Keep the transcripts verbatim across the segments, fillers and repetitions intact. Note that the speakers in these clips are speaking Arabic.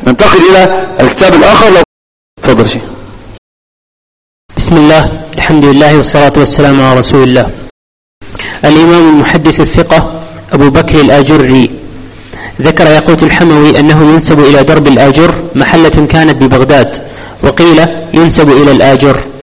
ننتقل إلى الكتاب الآخر. لو تفضل شيء. بسم الله، الحمد لله والصلاة والسلام على رسول الله. الإمام المحدث الثقة أبو بكر الآجري ذكر ياقوت الحموي أنه ينسب إلى درب الآجر، محلة كانت ببغداد، وقيل ينسب إلى الآجر.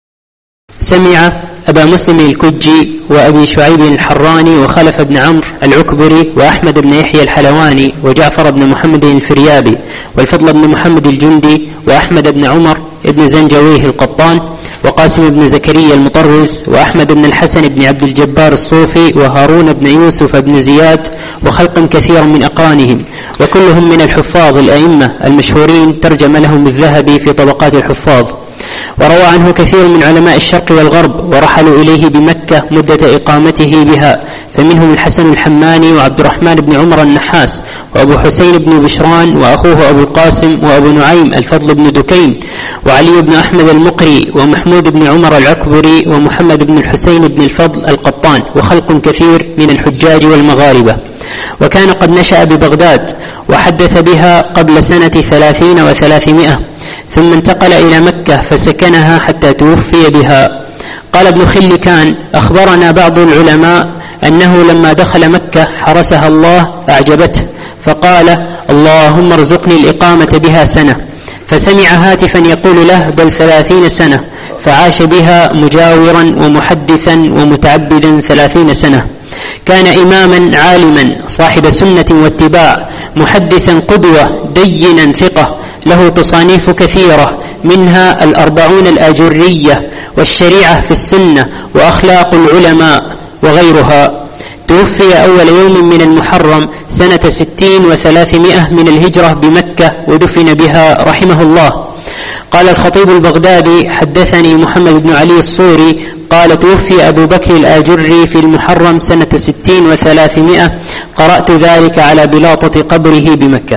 سمع أبا مسلم الكجي وأبي شعيب الحراني وخلف بن عمرو العكبري وأحمد بن يحيى الحلواني وجعفر بن محمد الفريابي والفضل بن محمد الجندي وأحمد بن عمر ابن زنجويه القطان وقاسم بن زكريا المطرز وأحمد بن الحسن بن عبد الجبار الصوفي وهارون بن يوسف بن زياد وخلق كثير من أقرانهم، وكلهم من الحفاظ الأئمة المشهورين، ترجم لهم الذهبي في طبقات الحفاظ. وروى عنه كثير من علماء الشرق والغرب، ورحلوا إليه بمكة مدة إقامته بها، فمنهم الحسن الحماني وعبد الرحمن بن عمر النحاس وأبو حسين بن بشران وأخوه أبو القاسم وأبو نعيم الفضل بن دكين وعلي بن أحمد المقري ومحمود بن عمر العكبري ومحمد بن الحسين بن الفضل القطان، وخلق كثير من الحجاج والمغاربة. وكان قد نشأ ببغداد وحدث بها قبل سنة ثلاثين وثلاثمائة، ثم انتقل إلى مكة فسكنها حتى توفي بها. قال ابن خلكان: أخبرنا بعض العلماء أنه لما دخل مكة حرسها الله أعجبته، فقال: اللهم ارزقني الإقامة بها سنة، فسمع هاتفا يقول له: بل ثلاثين سنة، فعاش بها مجاورا ومحدثا ومتعبدا ثلاثين سنة. كان إماما عالما صاحب سنة واتباع، محدثا قدوة، دينا ثقة، له تصانيف كثيرة، منها الأربعون الآجرية والشريعة في السنة وأخلاق العلماء وغيرها. توفي أول يوم من المحرم سنة ستين وثلاثمائة من الهجرة بمكة، ودفن بها رحمه الله. قال الخطيب البغدادي: حدثني محمد بن علي الصوري قال: توفي أبو بكر الآجري في المحرم سنة ستين وثلاثمائة، قرأت ذلك على بلاطة قبره بمكة.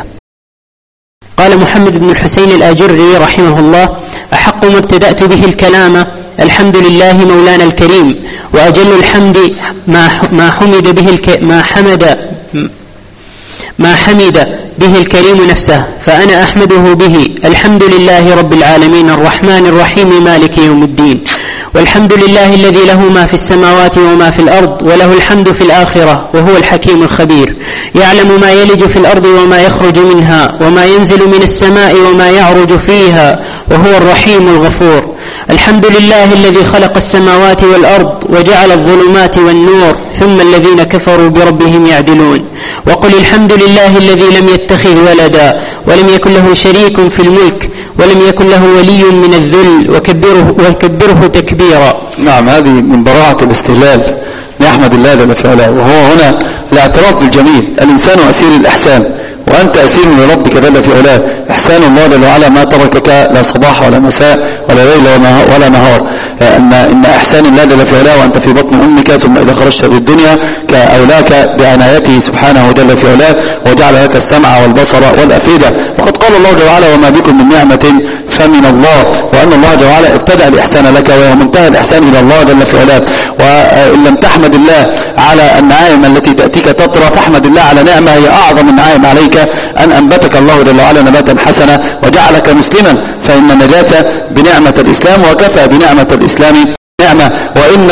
قال محمد بن الحسين الآجري رحمه الله: أحق ما ابتدأت به الكلام الحمد لله مولانا الكريم، وأجل الحمد ما حمد به الك... ما حمد ما حمد به الكريم نفسه، فأنا أحمده به. الحمد لله رب العالمين الرحمن الرحيم مالك يوم الدين، والحمد لله الذي له ما في السماوات وما في الأرض، وله الحمد في الآخرة، وهو الحكيم الخبير، يعلم ما يلج في الأرض وما يخرج منها، وما ينزل من السماء وما يعرج فيها، وهو الرحيم الغفور. الحمد لله الذي خلق السماوات والأرض وجعل الظلمات والنور، ثم الذين كفروا بربهم يعدلون. وقل الحمد لله الذي لم يتخذ ولدا ولم يكن له شريك في الملك ولم يكن له ولي من الذل، وكبره, وكبره تكبيرا. نعم، هذه من براعة الاستهلال نحمد الله جل في علاه. وهو هنا الاعتراف بالجميل. الإنسان أسير الإحسان، وأنت أسير لربك جل في علاه. إحسان الله جل وعلا ما تركك لا صباح ولا مساء ولا ليل ولا نهار. إن, إن إحسان الله جل في علاه وأنت في بطن أمك، ثم إذا خرجت بالدنيا كأولاك بعنايته سبحانه جل في علاه، وجعل لك السمع والبصر والأفئدة. وقد قال الله جل وعلا: وما بكم من نعمة فمن الله، وأن الله جل وعلا ابتدأ الإحسان لك، وهو منتهى الإحسان إلى الله جل في علاه. وإن لم تحمد الله على النعائم التي تأتيك تطرى، فاحمد الله على نعمة هي أعظم النعائم عليك، أن أنبتك الله جل وعلا نباتا حسنا وجعلك مسلما، فإن النجاة بنعمة الإسلام، وكفى بنعمة الإسلام نعمة. وإن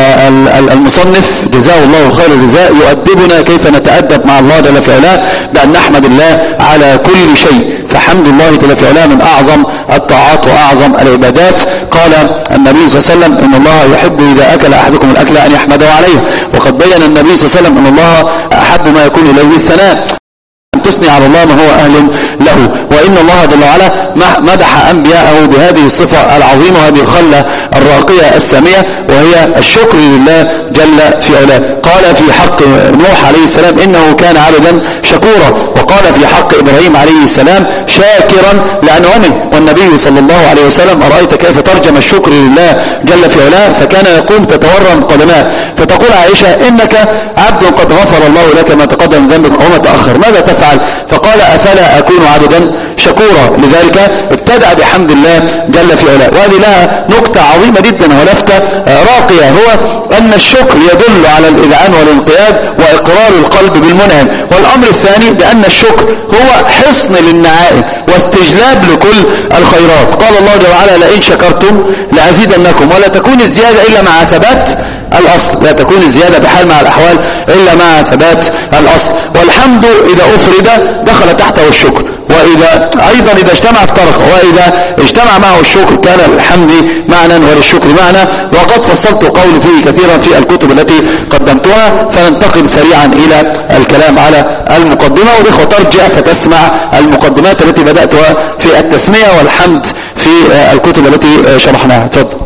المصنف جزاه الله خير الجزاء يؤدبنا كيف نتأدب مع الله جل في علاه، بأن نحمد الله على كل شيء. فحمد الله جل في علاه من أعظم الطاعات وأعظم العبادات. قال النبي صلى الله عليه وسلم: إن الله يحب إذا أكل أحدكم الأكل أن يحمده عليه. وقد بين النبي صلى الله عليه وسلم أن الله أحب ما يكون إليه الثناء، تثني على الله ما هو أهل له. وإن الله جل وعلا مدح أنبياءه بهذه الصفة العظيمة وهذه الخلة الراقية السامية، وهي الشكر لله جل في علاه. قال في حق نوح عليه السلام: إنه كان عبدا شكورا. وقال في حق إبراهيم عليه السلام: شاكرا لأنعمه. والنبي صلى الله عليه وسلم أرأيت كيف ترجم الشكر لله جل في علاه، فكان يقوم تتورم قدماه، فتقول عائشة: إنك عبد قد غفر الله لك ما تقدم من ذنبك وما تأخر، ماذا تفعل؟ فقال: أفلا أكون عبدا شكورا. لذلك ابتدأ بحمد الله جل في علاه. وهذه لها نكتة عظيمة عظيمة جدا ولفتة راقية، هو أن الشكر يدل على الإذعان والانقياد وإقرار القلب بالمنعم. والأمر الثاني بأن الشكر هو حصن للنعائم واستجلاب لكل الخيرات. قال الله جل وعلا: لئن شكرتم لأزيدنكم. ولا تكون الزيادة إلا مع ثبات الأصل، لا تكون الزيادة بحال مع الأحوال إلا مع ثبات الأصل. والحمد إذا أفرد دخل تحته الشكر، وإذا أيضا إذا اجتمع افترق، وإذا اجتمع معه الشكر كان الحمد معنى وللشكر معنى. وقد فصلت قولي فيه كثيرا في الكتب التي قدمتها، فننتقل سريعا إلى الكلام على المقدمة. والإخوة ترجع فتسمع المقدمات التي بدأتها في التسمية والحمد في الكتب التي شرحناها. تفضل.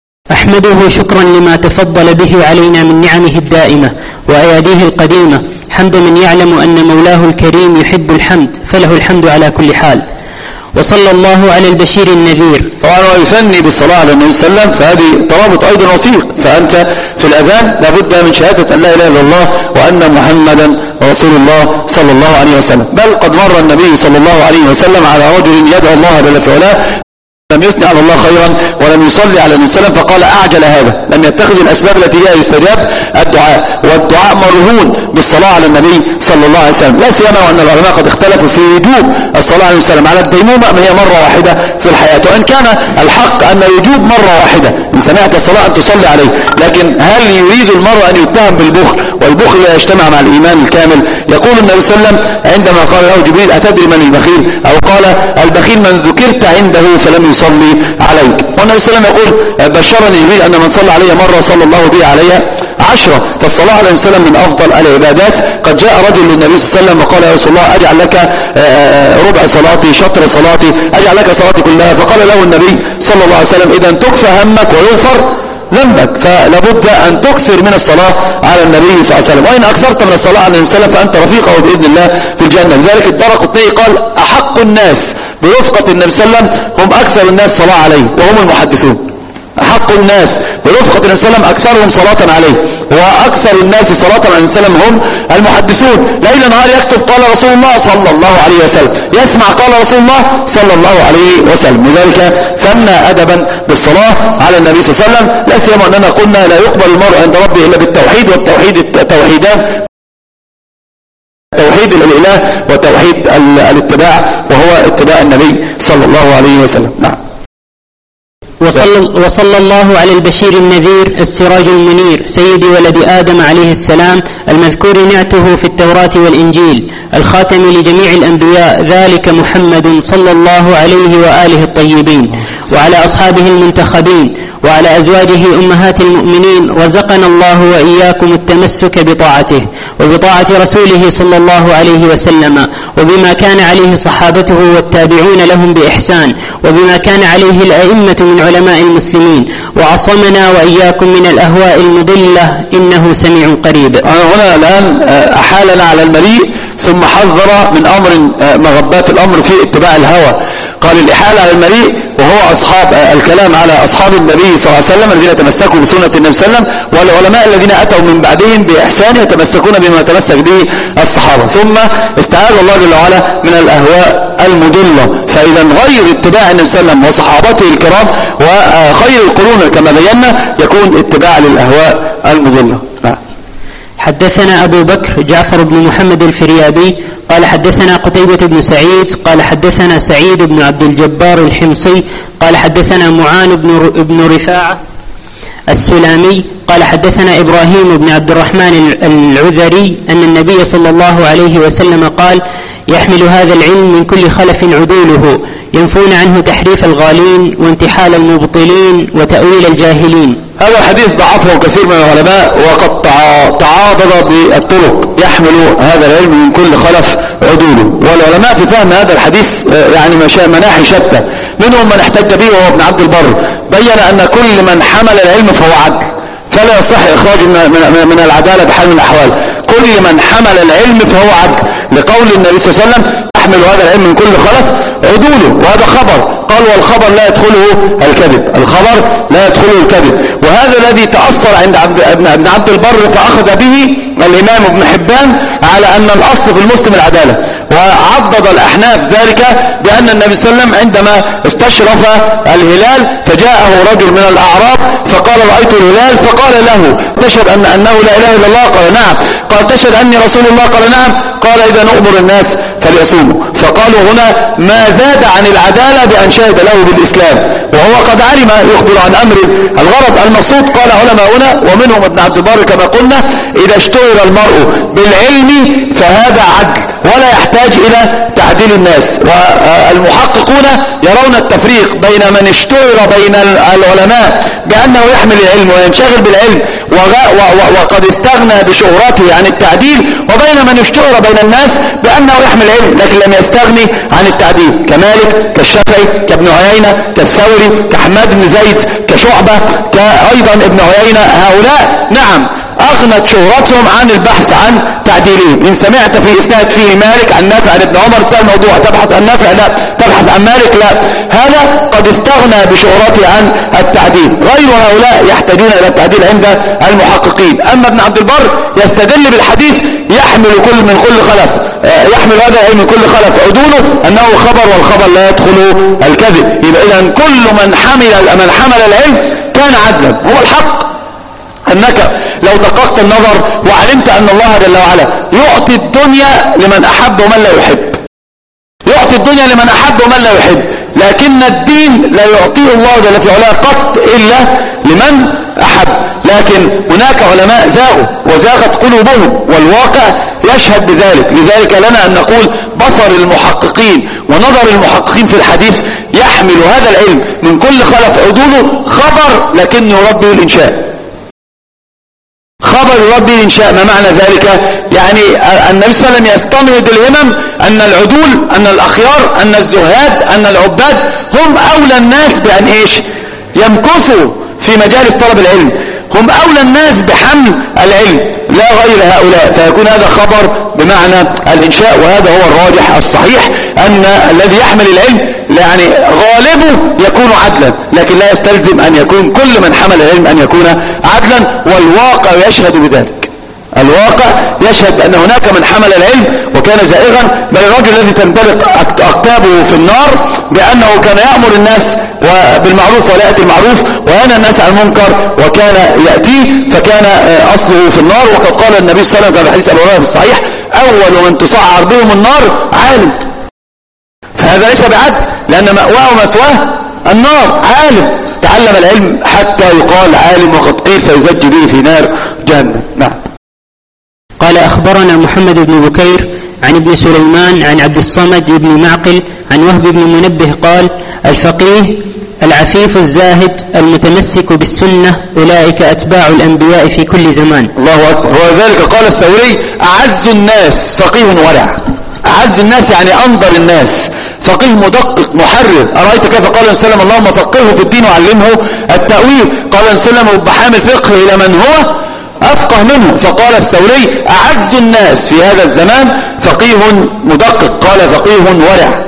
أحمده شكرا لما تفضل به علينا من نعمه الدائمة وأياديه القديمة، حمد من يعلم أن مولاه الكريم يحب الحمد، فله الحمد على كل حال. وصلى الله على البشير النذير. طبعا هو يثني بالصلاة على النبي صلى الله عليه وسلم، فهذه ترابط أيضا وثيق. فأنت في الأذان لابد من شهادة أن لا إله إلا الله وأن محمدا رسول الله صلى الله عليه وسلم. بل قد مر النبي صلى الله عليه وسلم على رجل يدعو الله جل في علاه، لم يثني على الله خيرا ولم يصلي على النبي صلى الله عليه وسلم، فقال: أعجل هذا، لم يتخذ الأسباب التي بها يستجاب الدعاء. والدعاء مرهون بالصلاة على النبي صلى الله عليه وسلم، لا سيما وأن العلماء قد اختلفوا في وجوب الصلاة عليه وسلم على الديمومة من هي مرة واحدة في الحياة. وإن كان الحق أن يجوب مرة واحدة إن سمعت الصلاة أن تصلي عليه، لكن هل يريد المرء أن يتهم بالبخل؟ والبخل لا يجتمع مع الإيمان الكامل. يقول النبي صلى الله عليه وسلم عندما قال له جبريل: أتدري من البخيل؟ أو قال: البخيل من ذكرت عنده فلم يصلي عليك. والنبي صلى الله عليه وسلم يقول: بشرني جبريل أن من صلى علي مرة صلى الله به عليها عشرة. فالصلاة عليه وسلم من أفضل العبادات. قد جاء رجل للنبي صلى الله عليه وسلم وقال: يا رسول الله، أجعل لك ربع صلاتي، شطر صلاتي، أجعل لك صلاتي كلها. فقال له النبي صلى الله عليه وسلم: إذا تكفى همك ويغفر ذنبك. فلابد أن تكثر من الصلاة على النبي صلى الله عليه وسلم، وإن أكثرت من الصلاة على النبي صلى الله عليه وسلم فأنت رفيقه بإذن الله في الجنة. لذلك الدارقطني قال: أحق الناس برفقة النبي صلى الله عليه وسلم هم أكثر الناس صلاة عليه وهم المحدثون. أحق الناس برفقة النبي صلى الله عليه وسلم أكثرهم صلاة عليه، وأكثر الناس صلاة على النبي صلى الله عليه وسلم هم المحدثون. ليل نهار يكتب قال رسول الله صلى الله عليه وسلم، يسمع قال رسول الله صلى الله عليه وسلم. لذلك ثنى أدبا بالصلاة على النبي صلى الله عليه وسلم، لا سيما أننا قلنا لا يقبل المرء عند ربه إلا بالتوحيد، والتوحيد التوحيدان: توحيد الإله وتوحيد الاتباع، وهو اتباع النبي صلى الله عليه وسلم. نعم. وصلى, وصلى الله على البشير النذير السراج المنير سيد ولد آدم عليه السلام، المذكور نعته في التوراة والإنجيل، الخاتم لجميع الأنبياء، ذلك محمد صلى الله عليه وآله الطيبين، وعلى أصحابه المنتخبين، وعلى أزواجه أمهات المؤمنين. رزقنا الله وإياكم التمسك بطاعته وبطاعة رسوله صلى الله عليه وسلم، وبما كان عليه صحابته والتابعون لهم بإحسان، وبما كان عليه الأئمة من علماء المسلمين، وعصمنا وإياكم من الأهواء المضلة، إنه سميع قريب. أنا هنا الآن أحالنا على المليء، ثم حذر من أمر مغبات الأمر في اتباع الهوى. قال: الإحالة على المليء وهو أصحاب الكلام على أصحاب النبي صلى الله عليه وسلم الذين تمسكوا بسنة النبي صلى الله عليه وسلم، والعلماء الذين أتوا من بعدهم بإحسان يتمسكون بما تمسك به الصحابة. ثم استعاذ الله جل وعلا من الأهواء المضلة. فإذا غير اتباع النبي صلى الله عليه وسلم وصحابته الكرام وخير القرون كما بينا يكون اتباع للأهواء المضلة. حدثنا أبو بكر جعفر بن محمد الفريابي قال حدثنا قتيبة بن سعيد قال حدثنا سعيد بن عبد الجبار الحمصي قال حدثنا معان بن رفاعة السلامي قال حدثنا إبراهيم بن عبد الرحمن العذري أن النبي صلى الله عليه وسلم قال: يحمل هذا العلم من كل خلف عدوله، ينفون عنه تحريف الغالين وانتحال المبطلين وتأويل الجاهلين. هذا الحديث ضعفه كثير من العلماء، وقد تعاضد بالطرق. يحمل هذا العلم من كل خلف عدوله. والعلماء في فهم هذا الحديث يعني مناحي شتى، منهم من احتج به وهو ابن عبد البر، بين أن كل من حمل العلم فهو عدل، فلا يصح إخراج من العدالة بحال من الأحوال. كل من حمل العلم فهو عدل، لقول النبي صلى الله عليه وسلم: يحمل هذا العلم من كل خلف عدوله. وهذا خبر، قال: والخبر لا يدخله الكذب، الخبر لا يدخله الكذب. وهذا الذي تأثر عند ابن عبد البر فأخذ به الإمام ابن حبان على أن الأصل في المسلم العدالة، وعضد الأحناف ذلك بأن النبي صلى الله عليه وسلم عندما استشرف الهلال فجاءه رجل من الأعراب فقال رأيت الهلال، فقال له تشهد أن أنه لا إله إلا الله؟ قال نعم. قال تشهد أني رسول الله؟ قال نعم. قال إذا نؤمر الناس فليصوموا. فقالوا هنا ما زاد عن العدالة بأن شهد له بالإسلام وهو قد علم، يخبر عن أمر. الغرض المقصود قال علماؤنا ومنهم ابن عبد البر كما قلنا إذا اشتهر المرء بالعلم فهذا عدل ولا يحتاج إلى تعديل الناس. والمحققون يرون التفريق بين من اشتهر بين العلماء بأنه يحمل العلم وينشغل بالعلم وقد استغنى بشهرته عن التعديل، وبين من اشتهر بين الناس بأنه يحمل العلم لكن لم يستغني عن التعديل، كمالك كالشافعي كابن عيينة كالثوري كحماد بن زيد كشعبة كأيضا ابن عيينة. هؤلاء نعم أغنت شهرتهم عن البحث عن تعديلهم. إن سمعت في إسناد فيه مالك عن نافع عن ابن عمر ده الموضوع، تبحث عن نافع لا، تبحث عن مالك لا، هذا قد استغنى بشهرته عن التعديل. غير هؤلاء يحتاجون إلى التعديل عند المحققين. أما ابن عبد البر يستدل بالحديث يحمل كل من كل خلف، يحمل هذا العلم من كل خلف عدوله أنه خبر والخبر لا يدخل الكذب. يبقى إذن كل من حمل من حمل العلم كان عدلا. هو الحق أنك لو دققت النظر وعلمت أن الله جل وعلا يعطي الدنيا لمن أحب ومن لا يحب، يعطي الدنيا لمن أحب ومن لا يحب، لكن الدين لا يعطيه الله جل في علاه قط إلا لمن أحب. لكن هناك علماء زاغوا وزاغت قلوبهم والواقع يشهد بذلك. لذلك لنا أن نقول بصر المحققين ونظر المحققين في الحديث يحمل هذا العلم من كل خلف عدوله خبر لكن يرد به الإنشاء، خبر يرد به الإنشاء. ما معنى ذلك؟ يعني النبي صلى الله عليه وسلم يستنهض الهمم أن العدول أن الأخيار أن الزهاد أن العباد هم أولى الناس بأن إيش يمكثوا في مجالس طلب العلم، هم أولى الناس بحمل العلم لا غير هؤلاء. فيكون هذا خبر بمعنى الإنشاء، وهذا هو الراجح الصحيح أن الذي يحمل العلم يعني غالبه يكون عدلا، لكن لا يستلزم أن يكون كل من حمل العلم أن يكون عدلا، والواقع يشهد بذلك. الواقع يشهد أن هناك من حمل العلم وكان زائغا، بل الرجل الذي تنطلق أقتابه في النار بأنه كان يأمر الناس بالمعروف ولا يأتي المعروف وينهى الناس عن المنكر وكان يأتيه، فكان أصله في النار. وقد قال النبي صلى الله عليه وسلم في حديث أبي هريرة الصحيح أول من تصعر بهم النار عالم. فهذا ليس بعدل لأن مأواه ومثواه النار. عالم تعلم العلم حتى يقال عالم وقد قيل فيزج به في نار جهنم. نعم. قال أخبرنا محمد بن بكير عن ابن سليمان عن عبد الصمد بن معقل عن وهب بن منبه قال الفقيه العفيف الزاهد المتمسك بالسنة أولئك أتباع الأنبياء في كل زمان. الله أكبر. وذلك قال الثوري أعز الناس فقيه ورع. أعز الناس يعني أنظر الناس، فقيه مدقق محرر. أرأيت كيف قال النبي صلى الله عليه وسلم اللهم فقهه في الدين وعلمه التأويل. قال النبي صلى الله عليه وسلم بحامل الفقه إلى من هو أفقه منه. فقال الثوري أعز الناس في هذا الزمان فقيه مدقق، قال فقيه ورع.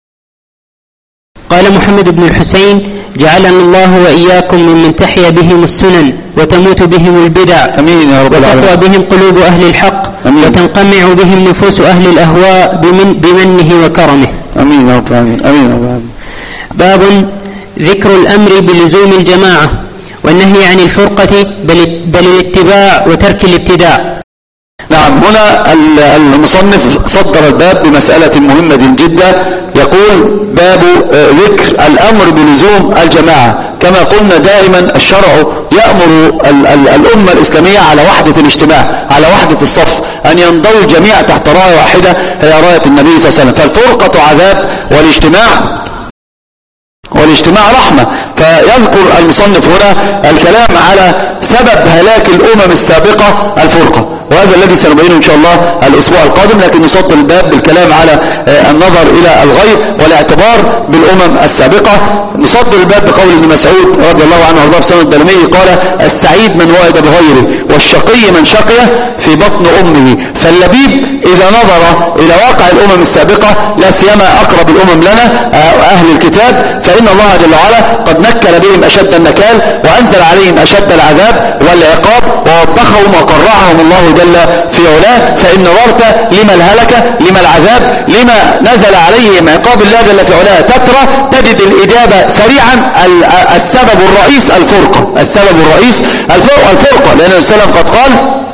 قال محمد بن الحسين جعلنا الله وإياكم ممن تحيا بهم السنن وتموت بهم البدع. أمين يا رب العالمين. وتقوى بهم قلوب أهل الحق. أمين. وتنقمع بهم نفوس أهل الأهواء بمن بمنه وكرمه. أمين يا رب العالمين. أمين يا رب العالمين. باب ذكر الأمر بلزوم الجماعة والنهي عن الفرقة بل, بل الاتباع وترك الابتداع. نعم. هنا المصنف صدر الباب بمسألة مهمة جدا، يقول باب ذكر الأمر بلزوم الجماعة. كما قلنا دائما الشرع يأمر الأمة الإسلامية على وحدة الاجتماع، على وحدة الصف، أن ينضوي الجميع تحت راية واحدة هي راية النبي صلى الله عليه وسلم. فالفرقة عذاب والاجتماع والاجتماع رحمة. فيذكر المصنف هنا الكلام على سبب هلاك الأمم السابقة الفرقة، وهذا الذي سنبينه إن شاء الله الأسبوع القادم. لكن نصدر الباب بالكلام على النظر إلى الغير والاعتبار بالأمم السابقة. نصدر الباب بقول ابن مسعود رضي الله عنه وارضاه في سنن الدارمي قال السعيد من وعد بغيره والشقي من شقي في بطن أمه. فاللبيب إذا نظر إلى واقع الأمم السابقة لا سيما أقرب الأمم لنا أهل الكتاب، فإن الله جل وعلا قد نكل بهم أشد النكال وأنزل عليهم أشد العذاب والعقاب ووبخهم وقرعهم الله جل في علاه. فإن نظرت لما الهلكة، لما العذاب، لما نزل عليهم عقاب الله جل في علاه تترى، تجد الإجابة سريعا. السبب الرئيس الفرقة، السبب الرئيس الفرقة، لأن السلام قد قال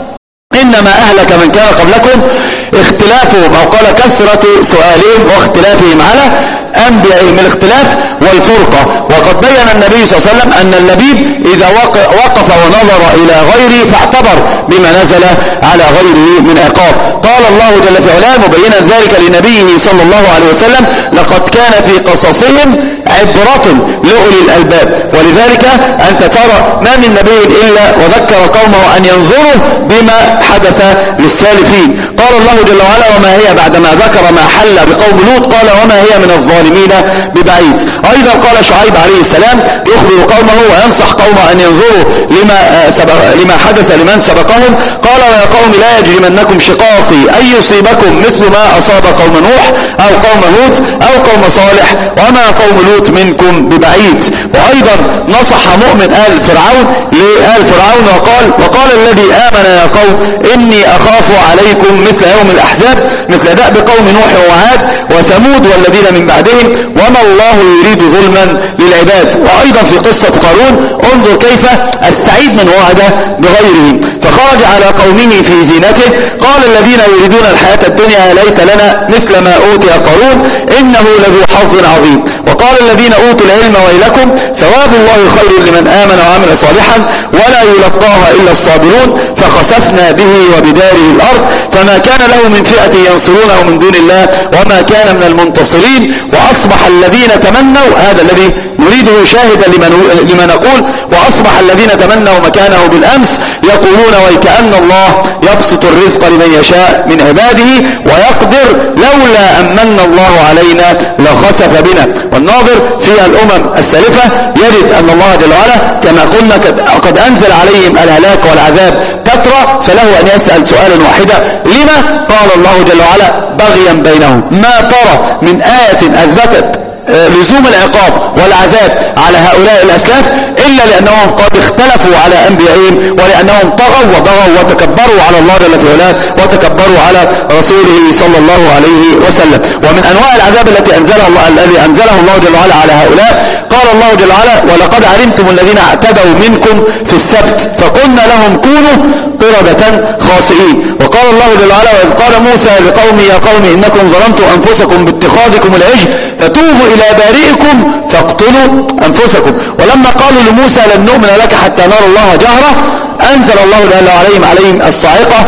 إنما أهلك من كان قبلكم اختلافهم، أو قال كثرة سؤالهم واختلافهم على أنبيائهم، الاختلاف والفرقة. وقد بين النبي صلى الله عليه وسلم أن اللبيب إذا وقف ونظر إلى غيره فاعتبر بما نزل على غيره من عقاب. قال الله جل في علاه مبينا ذلك لنبيه صلى الله عليه وسلم لقد كان في قصصهم عبرة لأولي الألباب. ولذلك أنت ترى ما من نبي إلا وذكر قومه أن ينظروا بما حدث للسالفين. قال الله جل وعلا وما هي بعدما ذكر ما حل بقوم لوط قال وما هي من الظالمين ببعيد. أيضا قال شعيب عليه السلام يخبر قومه وينصح قومه أن ينظروا لما, سبق لما حدث لمن سبقهم. قال ويا قوم لا يجرمنكم شقاقي أن يصيبكم مثل ما أصاب قوم نوح أو قوم هود أو قوم صالح وما قوم لوط منكم ببعيد. وأيضا نصح مؤمن آل فرعون لآل فرعون وقال وقال الذي آمن يا قوم إني أخاف عليكم مثل يوم الأحزاب مثل دأب قوم نوح وعاد وثمود والذين من بعدهم وما الله يريد ظلما للعباد. وأيضا في قصة قارون انظر كيف السعيد من وعد بغيره فخرج على قومه في زينته قال الذين يريدون الحياة الدنيا ليت لنا مثل ما أوتي قارون إنه لذو حظ عظيم. وقال الذين أوتوا العلم ويلكم ثواب الله خير لمن آمن وعمل صالحا ولا يلقاها إلا الصابرون فخسفنا به وبداره الأرض فما كان له من فئة ينصرونه من دون الله وما كان من المنتصرين. وأصبح الذين تمنوا هذا الذي نريده شاهدا لما نقول وأصبح الذين تمنوا مكانه بالأمس يقولون ويكأن الله يبسط الرزق لمن يشاء من عباده ويقدر لولا أمن الله علينا لخسف بنا. والناظر في الأمم السالفة يجد أن الله جل وعلا كما قلنا قد أنزل عليهم الهلاك والعذاب تترى فله أن يسأل سؤالا واحدا لما؟ قال الله جل وعلا بغيا بينهم. ما ترى من آية أثبتت لزوم العقاب والعذاب على هؤلاء الأسلاف إلا لأنهم قد اختلفوا على أنبيائهم ولأنهم طغوا وبغوا وتكبروا على الله جل في علاه وتكبروا على رسوله صلى الله عليه وسلم. ومن أنواع العذاب التي أنزلها الله الذي أنزله الله جل وعلا على هؤلاء قال الله جل وعلا ولقد علمتم الذين اعتدوا منكم في السبت فقلنا لهم كونوا قردة خاسئين. وقال الله جل وعلا وإذ قال موسى لقومه يا قوم إنكم ظلمتم أنفسكم باتخاذكم العجل فتوبوا إلى بارئكم فاقتلوا أنفسكم. ولما قالوا لموسى لن نؤمن لك حتى نرى الله جهرة أنزل الله جل عليهم عليهم الصاعقة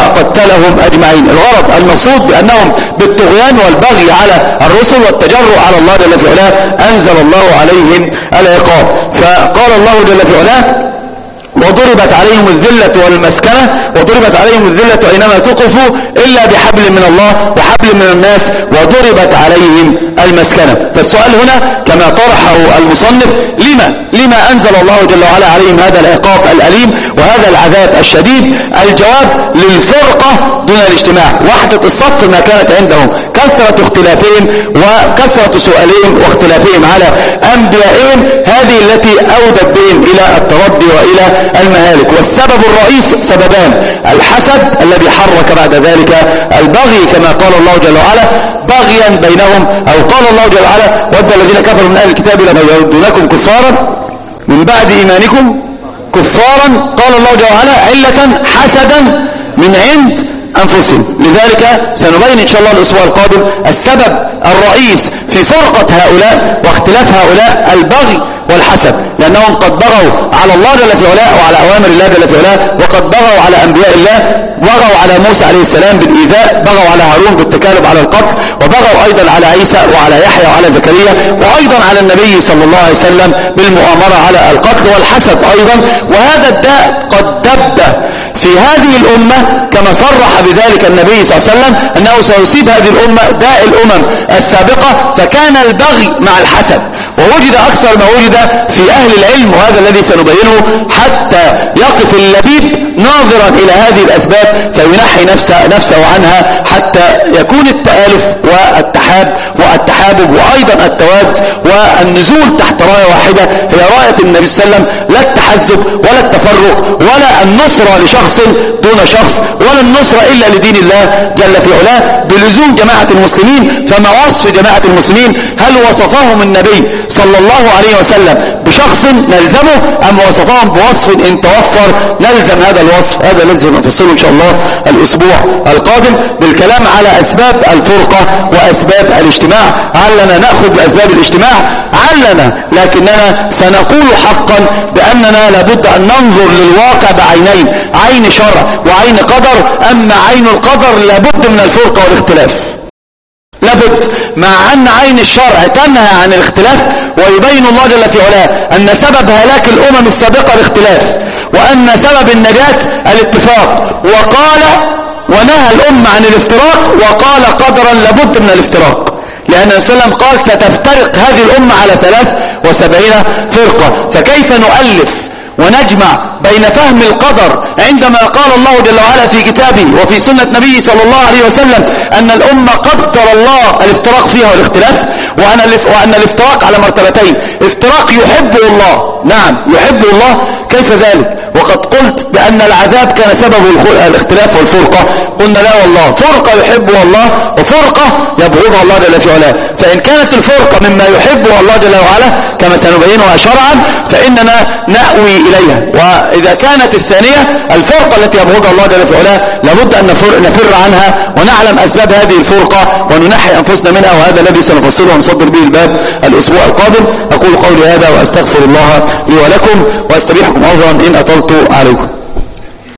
وقتلهم أجمعين. الغرض المقصود بأنهم بالطغيان والبغي على الرسل والتجرؤ على الله جل في علاه أنزل الله عليهم العقاب. فقال الله جل في علاه وضربت عليهم الذلة والمسكنة وضربت عليهم الذلة أينما تقفوا إلا بحبل من الله وحبل من الناس وضربت عليهم المسكنة. فالسؤال هنا كما طرحه المصنف لما لما أنزل الله جل وعلا عليهم هذا العقاب الأليم وهذا العذاب الشديد؟ الجواب للفرقة دون الاجتماع. وحدة الصف ما كانت عندهم كثرة اختلافهم وكثرة سؤالهم واختلافهم على أنبيائهم هذه التي أودت بهم إلى التردي وإلى المهالك. والسبب الرئيس سببان الحسد الذي حرك بعد ذلك البغي كما قال الله جل وعلا بغيا بينهم أو قال الله جل وعلا ود الذين كفروا من أهل الكتاب لما يردونكم كفارا من بعد إيمانكم كفارا قال الله جل وعلا علة حسدا من عند أنفسهم. لذلك سنبين إن شاء الله الأسبوع القادم السبب الرئيس في فرقة هؤلاء واختلاف هؤلاء البغي والحسد لأنهم قد بغوا على الله جل في علاه وعلى أوامر الله جل في علاه وقد بغوا على أنبياء الله بغوا على موسى عليه السلام بالإيذاء بغوا على هارون بالتكالب على القتل وبغوا أيضا على عيسى وعلى يحيى وعلى زكريا وأيضا على النبي صلى الله عليه وسلم بالمؤامرة على القتل والحسد أيضا. وهذا الداء قد دب في هذه الأمة كما صرح بذلك النبي صلى الله عليه وسلم أنه سيصيب هذه الأمة داء الأمم السابقة فكان البغي مع الحسد ووجد أكثر ما وجد في أهل العلم وهذا الذي سنبينه حتى يقف اللبيب ناظرا إلى هذه الأسباب فينحي نفسه, نفسه عنها حتى يكون التآلف والتحاب والتحابب وأيضا التواد والنزول تحت راية واحدة هي راية النبي صلى الله عليه وسلم، لا التحزب ولا التفرق ولا النصرة لشخص دون شخص ولا النصرة إلا لدين الله جل في علاه بلزوم جماعة المسلمين. فما وصف جماعة المسلمين؟ هل وصفهم النبي صلى الله عليه وسلم بشخص نلزمه أم وصفهم بوصف إن توفر نلزم هذا الوصف؟ هذا الذي نفصله إن شاء الله الأسبوع القادم بالكلام على أسباب الفرقة وأسباب الاجتماع. علنا نأخذ بأسباب الاجتماع علنا، لكننا سنقول حقا بأننا لابد أن ننظر للواقع بعينين، عين شرع وعين قدر. أما عين القدر لابد من الفرقة والاختلاف، لابد، مع أن عين الشرع تنهى عن الاختلاف ويبين الله جل في علاه أن سبب هلاك الأمم السابقة الاختلاف وأن سبب النجاة الاتفاق، وقال ونهى الأمة عن الافتراق وقال قدرا لابد من الافتراق، لأن النبي صلى الله عليه وسلم قال ستفترق هذه الأمة على ثلاث وسبعين فرقة. فكيف نؤلف ونجمع بين فهم القدر عندما قال الله جل وعلا في كتابه وفي سنة نبيه صلى الله عليه وسلم أن الأمة قدر الله الافتراق فيها والاختلاف، وأن الافتراق على مرتبتين، افتراق يحبه الله، نعم يحبه الله، كيف ذلك؟ وقد قلت بأن العذاب كان سبب الاختلاف والفرقة، قلنا لا والله، فرقة يحبها الله وفرقة يبغضها الله جل في علاه. فإن كانت الفرقة مما يحبها الله جل وعلا كما سنبينها شرعا فإننا نأوي إليها، وإذا كانت الثانية الفرقة التي يبغضها الله جل في علاه لابد أن نفر, نفر عنها ونعلم أسباب هذه الفرقة وننحي أنفسنا منها، وهذا الذي سنفصله ونصدر به الباب الأسبوع القادم. أقول قولي هذا وأستغفر الله لي ولكم وأستبيحكم عذرا إن أطلت عليكم.